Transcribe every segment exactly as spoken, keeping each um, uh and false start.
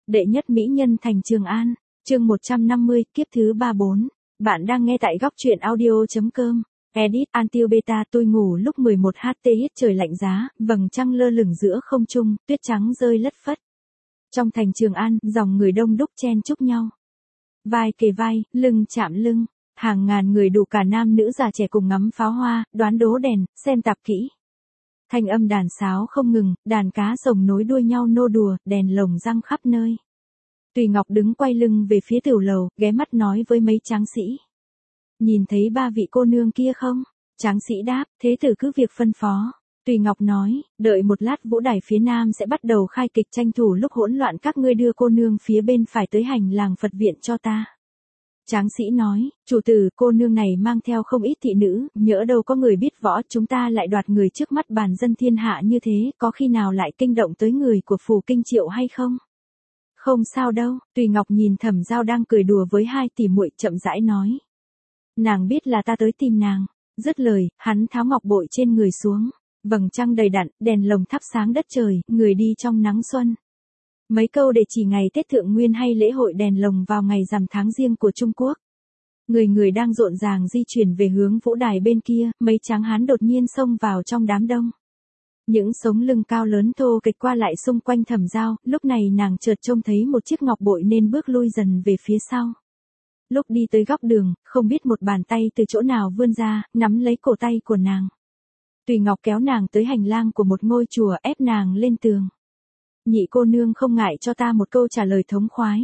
Đệ nhất mỹ nhân thành Trường An, chương một trăm năm mươi, kiếp thứ ba bốn. Bạn đang nghe tại góc truyện audio chấm com. Edit Antil Beta. Tôi ngủ lúc mười một giờ hít trời lạnh giá, vầng trăng lơ lửng giữa không trung, tuyết trắng rơi lất phất. Trong thành Trường An, dòng người đông đúc chen chúc nhau. Vai kề vai, lưng chạm lưng, hàng ngàn người đủ cả nam nữ già trẻ cùng ngắm pháo hoa, đoán đố đèn, xem tạp kỹ. Thanh âm đàn sáo không ngừng, đàn cá rồng nối đuôi nhau nô đùa, đèn lồng răng khắp nơi. Tùy Ngọc đứng quay lưng về phía tiểu lầu, ghé mắt nói với mấy tráng sĩ. Nhìn thấy ba vị cô nương kia không? Tráng sĩ đáp, thế tử cứ việc phân phó. Tùy Ngọc nói, đợi một lát vũ đài phía nam sẽ bắt đầu khai kịch, tranh thủ lúc hỗn loạn các ngươi đưa cô nương phía bên phải tới hành lang Phật viện cho ta. Tráng sĩ nói, chủ tử, cô nương này mang theo không ít thị nữ, nhỡ đâu có người biết võ, chúng ta lại đoạt người trước mắt bàn dân thiên hạ như thế, có khi nào lại kinh động tới người của phủ Kinh Triệu hay không? Không sao đâu. Tùy Ngọc nhìn Thẩm Giao đang cười đùa với hai tỷ muội, chậm rãi nói. Nàng biết là ta tới tìm nàng. Dứt lời, hắn tháo ngọc bội trên người xuống. Vầng trăng đầy đặn, đèn lồng thắp sáng đất trời, người đi trong nắng xuân. Mấy câu để chỉ ngày Tết Thượng Nguyên hay lễ hội đèn lồng vào ngày rằm tháng Giêng của Trung Quốc. Người người đang rộn ràng di chuyển về hướng vũ đài bên kia, mấy tráng hán đột nhiên xông vào trong đám đông. Những sống lưng cao lớn thô kệch qua lại xung quanh Thẩm Giao, lúc này nàng chợt trông thấy một chiếc ngọc bội nên bước lui dần về phía sau. Lúc đi tới góc đường, không biết một bàn tay từ chỗ nào vươn ra, nắm lấy cổ tay của nàng. Tùy Ngọc kéo nàng tới hành lang của một ngôi chùa, ép nàng lên tường. Nhị cô nương không ngại cho ta một câu trả lời thống khoái.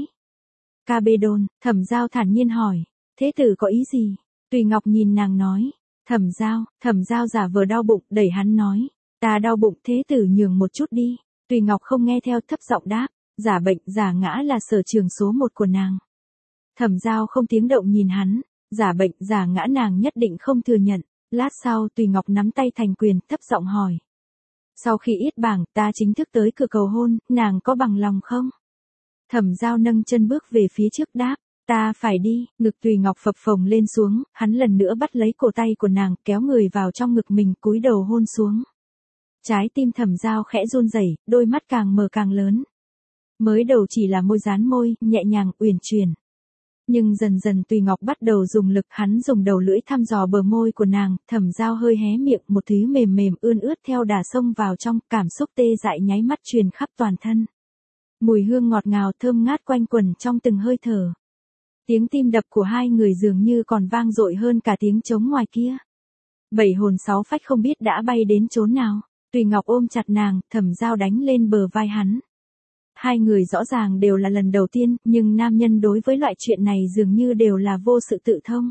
Ca bê đôn, Thẩm Giao thản nhiên hỏi, thế tử có ý gì? Tùy Ngọc nhìn nàng nói, Thẩm Giao, Thẩm Giao giả vờ đau bụng, đẩy hắn nói, ta đau bụng, thế tử nhường một chút đi. Tùy Ngọc không nghe theo, thấp giọng đáp, giả bệnh, giả ngã là sở trường số một của nàng. Thẩm Giao không tiếng động nhìn hắn, giả bệnh, giả ngã nàng nhất định không thừa nhận. Lát sau Tùy Ngọc nắm tay thành quyền, thấp giọng hỏi. Sau khi yết bảng, ta chính thức tới cửa cầu hôn, nàng có bằng lòng không? Thẩm Giao nâng chân bước về phía trước đáp, ta phải đi. Ngực Tùy Ngọc phập phồng lên xuống, hắn lần nữa bắt lấy cổ tay của nàng, kéo người vào trong ngực mình, cúi đầu hôn xuống. Trái tim Thẩm Giao khẽ run rẩy, đôi mắt càng mở càng lớn. Mới đầu chỉ là môi dán môi, nhẹ nhàng, uyển chuyển. Nhưng dần dần Tùy Ngọc bắt đầu dùng lực, hắn dùng đầu lưỡi thăm dò bờ môi của nàng, Thẩm Giao hơi hé miệng, một thứ mềm mềm ươn ướt theo đà xông vào trong, cảm xúc tê dại nháy mắt truyền khắp toàn thân. Mùi hương ngọt ngào thơm ngát quanh quẩn trong từng hơi thở. Tiếng tim đập của hai người dường như còn vang dội hơn cả tiếng trống ngoài kia. Bảy hồn sáu phách không biết đã bay đến chốn nào. Tùy Ngọc ôm chặt nàng, Thẩm Giao đánh lên bờ vai hắn. Hai người rõ ràng đều là lần đầu tiên, nhưng nam nhân đối với loại chuyện này dường như đều là vô sự tự thông.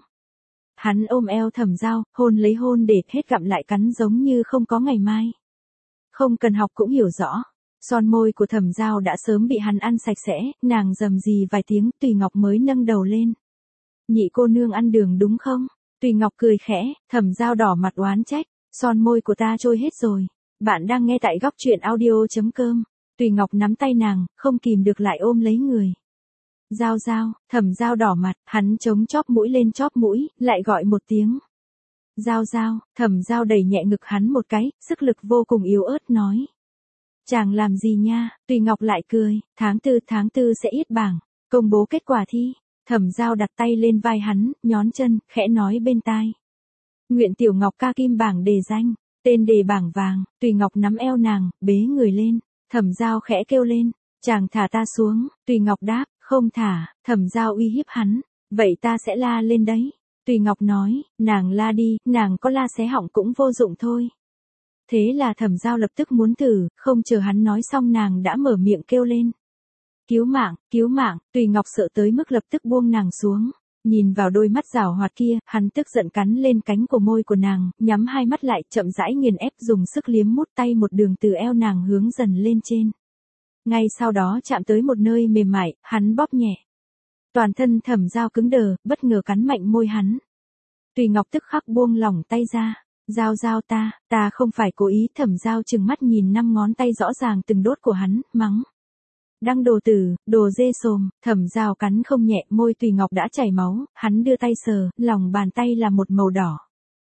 Hắn ôm eo Thẩm Giao, hôn lấy hôn để hết gặm lại cắn giống như không có ngày mai. Không cần học cũng hiểu rõ. Son môi của Thẩm Giao đã sớm bị hắn ăn sạch sẽ, nàng rầm rì vài tiếng, Tùy Ngọc mới nâng đầu lên. Nhị cô nương ăn đường đúng không? Tùy Ngọc cười khẽ, Thẩm Giao đỏ mặt oán trách, son môi của ta trôi hết rồi. Bạn đang nghe tại góc truyện audio chấm com. Tùy Ngọc nắm tay nàng, không kìm được lại ôm lấy người. Giao Giao, Thẩm Giao đỏ mặt, hắn chống chóp mũi lên chóp mũi, lại gọi một tiếng. Giao Giao, Thẩm Giao đẩy nhẹ ngực hắn một cái, sức lực vô cùng yếu ớt nói. Chàng làm gì nha? Tùy Ngọc lại cười, tháng tư tháng tư sẽ yết bảng, công bố kết quả thi. Thẩm Giao đặt tay lên vai hắn, nhón chân, khẽ nói bên tai. Nguyện Tiểu Ngọc ca kim bảng đề danh, tên đề bảng vàng. Tùy Ngọc nắm eo nàng, bế người lên. Thẩm Giao khẽ kêu lên, chàng thả ta xuống. Tùy Ngọc đáp, không thả. Thẩm Giao uy hiếp hắn, vậy ta sẽ la lên đấy. Tùy Ngọc nói, nàng la đi, nàng có la xé họng cũng vô dụng thôi. Thế là Thẩm Giao lập tức muốn thử, không chờ hắn nói xong nàng đã mở miệng kêu lên. Cứu mạng, cứu mạng. Tùy Ngọc sợ tới mức lập tức buông nàng xuống. Nhìn vào đôi mắt giảo hoạt kia, hắn tức giận cắn lên cánh của môi của nàng, nhắm hai mắt lại, chậm rãi nghiền ép, dùng sức liếm mút tay một đường từ eo nàng hướng dần lên trên. Ngay sau đó chạm tới một nơi mềm mại, hắn bóp nhẹ. Toàn thân Thẩm Giao cứng đờ, bất ngờ cắn mạnh môi hắn. Tùy Ngọc tức khắc buông lỏng tay ra. Giao Giao ta, ta không phải cố ý. Thẩm Giao trừng mắt nhìn năm ngón tay rõ ràng từng đốt của hắn, mắng. Đăng đồ tử, đồ dê sồm. Thẩm Giao cắn không nhẹ, môi Tùy Ngọc đã chảy máu, hắn đưa tay sờ, lòng bàn tay là một màu đỏ.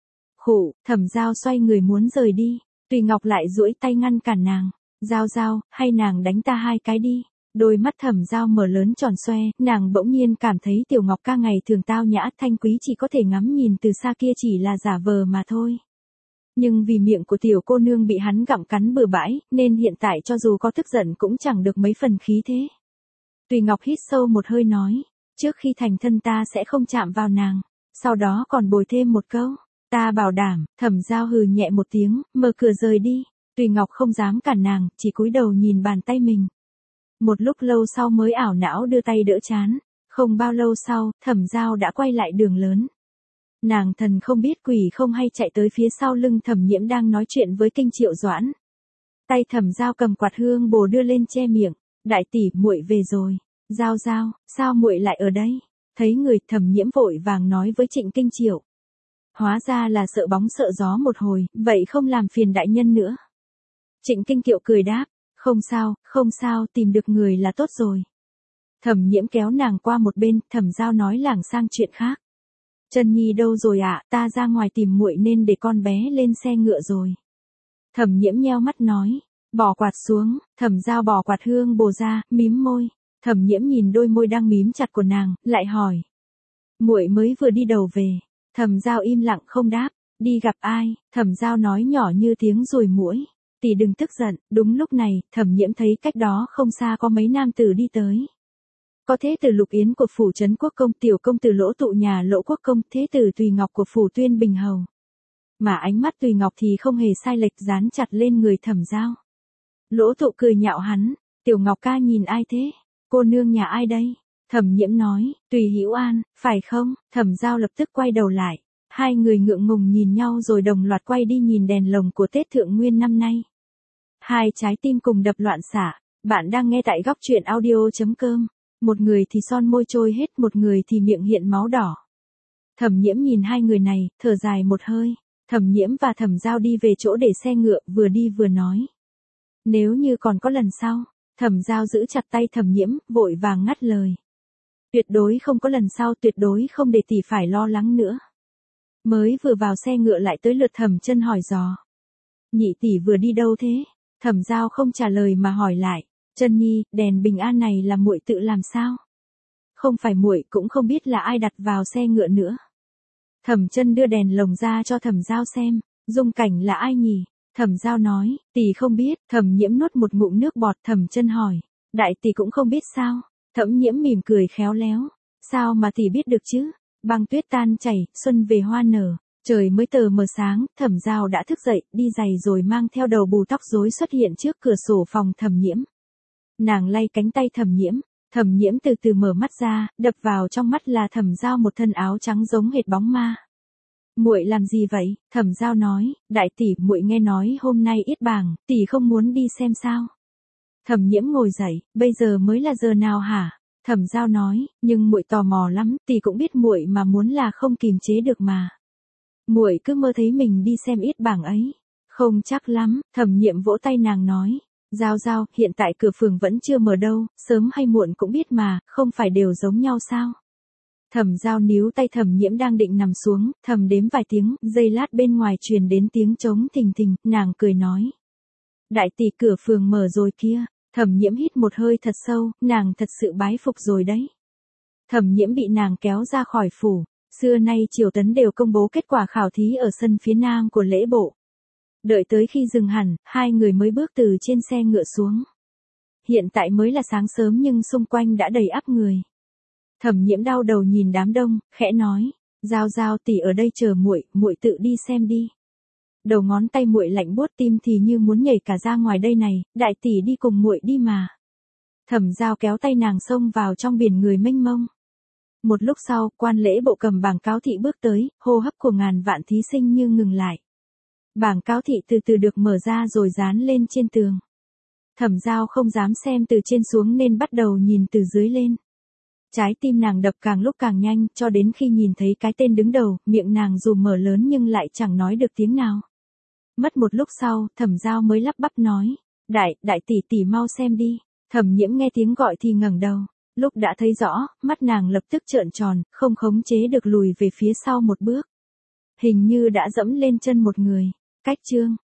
Khụ, Thẩm Giao xoay người muốn rời đi, Tùy Ngọc lại duỗi tay ngăn cản nàng. Giao Giao, hay nàng đánh ta hai cái đi. Đôi mắt Thẩm Giao mở lớn tròn xoe, nàng bỗng nhiên cảm thấy Tiểu Ngọc ca ngày thường tao nhã thanh quý chỉ có thể ngắm nhìn từ xa kia chỉ là giả vờ mà thôi. Nhưng vì miệng của tiểu cô nương bị hắn gặm cắn bừa bãi, nên hiện tại cho dù có tức giận cũng chẳng được mấy phần khí thế. Tùy Ngọc hít sâu một hơi nói, trước khi thành thân ta sẽ không chạm vào nàng, sau đó còn bồi thêm một câu, ta bảo đảm. Thẩm Giao hừ nhẹ một tiếng, mở cửa rời đi. Tùy Ngọc không dám cản nàng, chỉ cúi đầu nhìn bàn tay mình. Một lúc lâu sau mới ảo não đưa tay đỡ chán. Không bao lâu sau, Thẩm Giao đã quay lại đường lớn. Nàng thần không biết quỷ không hay chạy tới phía sau lưng Thẩm Nhiễm đang nói chuyện với Kinh Triệu Doãn. Tay Thẩm Giao cầm quạt hương bồ đưa lên che miệng, đại tỷ, muội về rồi. Giao Giao, sao muội lại ở đây? Thấy người, Thẩm Nhiễm vội vàng nói với Trịnh Kinh Triệu. Hóa ra là sợ bóng sợ gió một hồi, vậy không làm phiền đại nhân nữa. Trịnh Kinh Kiệu cười đáp, không sao, không sao, tìm được người là tốt rồi. Thẩm Nhiễm kéo nàng qua một bên, Thẩm Giao nói lảng sang chuyện khác. Trân Nhi đâu rồi ạ, à? Ta ra ngoài tìm muội nên để con bé lên xe ngựa rồi. Thẩm Nhiễm nheo mắt nói, bỏ quạt xuống. Thẩm Giao bỏ quạt hương bồ ra, mím môi. Thẩm Nhiễm nhìn đôi môi đang mím chặt của nàng, lại hỏi, muội mới vừa đi đâu về? Thẩm Giao im lặng không đáp. Đi gặp ai? Thẩm Giao nói nhỏ như tiếng ruồi muỗi. Tỷ đừng tức giận. Đúng lúc này, Thẩm Nhiễm thấy cách đó không xa có mấy nam tử đi tới. Có thế tử Lục Yến của phủ Trấn Quốc Công, tiểu công tử Lỗ Tụ nhà Lỗ Quốc Công, thế tử Tùy Ngọc của phủ Tuyên Bình Hầu. Mà ánh mắt Tùy Ngọc thì không hề sai lệch, dán chặt lên người Thẩm Giao. Lỗ Tụ cười nhạo hắn, Tiểu Ngọc ca nhìn ai thế? Cô nương nhà ai đây? Thẩm Nhiễm nói, Tùy Hữu An, phải không? Thẩm Giao lập tức quay đầu lại. Hai người ngượng ngùng nhìn nhau rồi đồng loạt quay đi nhìn đèn lồng của Tết Thượng Nguyên năm nay. Hai trái tim cùng đập loạn xạ. Bạn đang nghe tại góc truyện audio chấm com. Một người thì son môi trôi hết, một người thì miệng hiện máu đỏ. Thẩm Nhiễm nhìn hai người này, thở dài một hơi. Thẩm Nhiễm và Thẩm Giao đi về chỗ để xe ngựa, vừa đi vừa nói. Nếu như còn có lần sau. Thẩm Giao giữ chặt tay Thẩm Nhiễm, vội vàng ngắt lời. Tuyệt đối không có lần sau, tuyệt đối không để tỷ phải lo lắng nữa. Mới vừa vào xe ngựa lại tới lượt Thẩm Chân hỏi dò. Nhị tỷ vừa đi đâu thế? Thẩm Giao không trả lời mà hỏi lại. Chân Nhi, đèn bình an này là muội tự làm sao? Không phải muội cũng không biết là ai đặt vào xe ngựa nữa. Thẩm Chân đưa đèn lồng ra cho Thẩm Giao xem. Dung Cảnh là ai nhỉ? Thẩm Giao nói, tỷ không biết. Thẩm Nhiễm nuốt một ngụm nước bọt. Thẩm Chân hỏi, đại tỷ cũng không biết sao? Thẩm Nhiễm mỉm cười khéo léo. Sao mà tỷ biết được chứ? Băng tuyết tan chảy, xuân về hoa nở. Trời mới tờ mờ sáng, Thẩm Giao đã thức dậy, đi giày rồi mang theo đầu bù tóc rối xuất hiện trước cửa sổ phòng Thẩm Nhiễm. Nàng lay cánh tay Thẩm Nhiễm, Thẩm Nhiễm từ từ mở mắt ra, đập vào trong mắt là Thẩm Giao một thân áo trắng giống hệt bóng ma. Muội làm gì vậy? Thẩm Giao nói, đại tỷ, muội nghe nói hôm nay yết bảng, tỷ không muốn đi xem sao? Thẩm Nhiễm ngồi dậy, bây giờ mới là giờ nào hả? Thẩm Giao nói, nhưng muội tò mò lắm, tỷ cũng biết muội mà muốn là không kìm chế được mà. Muội cứ mơ thấy mình đi xem yết bảng ấy. Không chắc lắm. Thẩm Nhiễm vỗ tay nàng nói. Giao Giao, hiện tại cửa phường vẫn chưa mở đâu, sớm hay muộn cũng biết mà, không phải đều giống nhau sao? Thẩm Giao níu tay Thẩm Nhiễm đang định nằm xuống, thầm đếm vài tiếng, giây lát bên ngoài truyền đến tiếng trống thình thình, nàng cười nói. Đại tỷ, cửa phường mở rồi kia. Thẩm Nhiễm hít một hơi thật sâu, nàng thật sự bái phục rồi đấy. Thẩm Nhiễm bị nàng kéo ra khỏi phủ. Xưa nay triều tấn đều công bố kết quả khảo thí ở sân phía nam của lễ bộ. Đợi tới khi dừng hẳn, hai người mới bước từ trên xe ngựa xuống. Hiện tại mới là sáng sớm nhưng xung quanh đã đầy ắp người. Thẩm Nhiễm đau đầu nhìn đám đông, khẽ nói, Giao Giao tỷ ở đây chờ muội, muội tự đi xem đi. Đầu ngón tay muội lạnh buốt, tim thì như muốn nhảy cả ra ngoài đây này, đại tỷ đi cùng muội đi mà. Thẩm Giao kéo tay nàng xông vào trong biển người mênh mông. Một lúc sau, quan lễ bộ cầm bảng cáo thị bước tới, hô hấp của ngàn vạn thí sinh như ngừng lại. Bảng cáo thị từ từ được mở ra rồi dán lên trên tường. Thẩm Giao không dám xem từ trên xuống nên bắt đầu nhìn từ dưới lên. Trái tim nàng đập càng lúc càng nhanh, cho đến khi nhìn thấy cái tên đứng đầu, miệng nàng dù mở lớn nhưng lại chẳng nói được tiếng nào. Mất một lúc sau, Thẩm Giao mới lắp bắp nói, đại, đại tỷ tỷ mau xem đi. Thẩm Nhiễm nghe tiếng gọi thì ngẩng đầu. Lúc đã thấy rõ, mắt nàng lập tức trợn tròn, không khống chế được lùi về phía sau một bước. Hình như đã dẫm lên chân một người. Cách chương.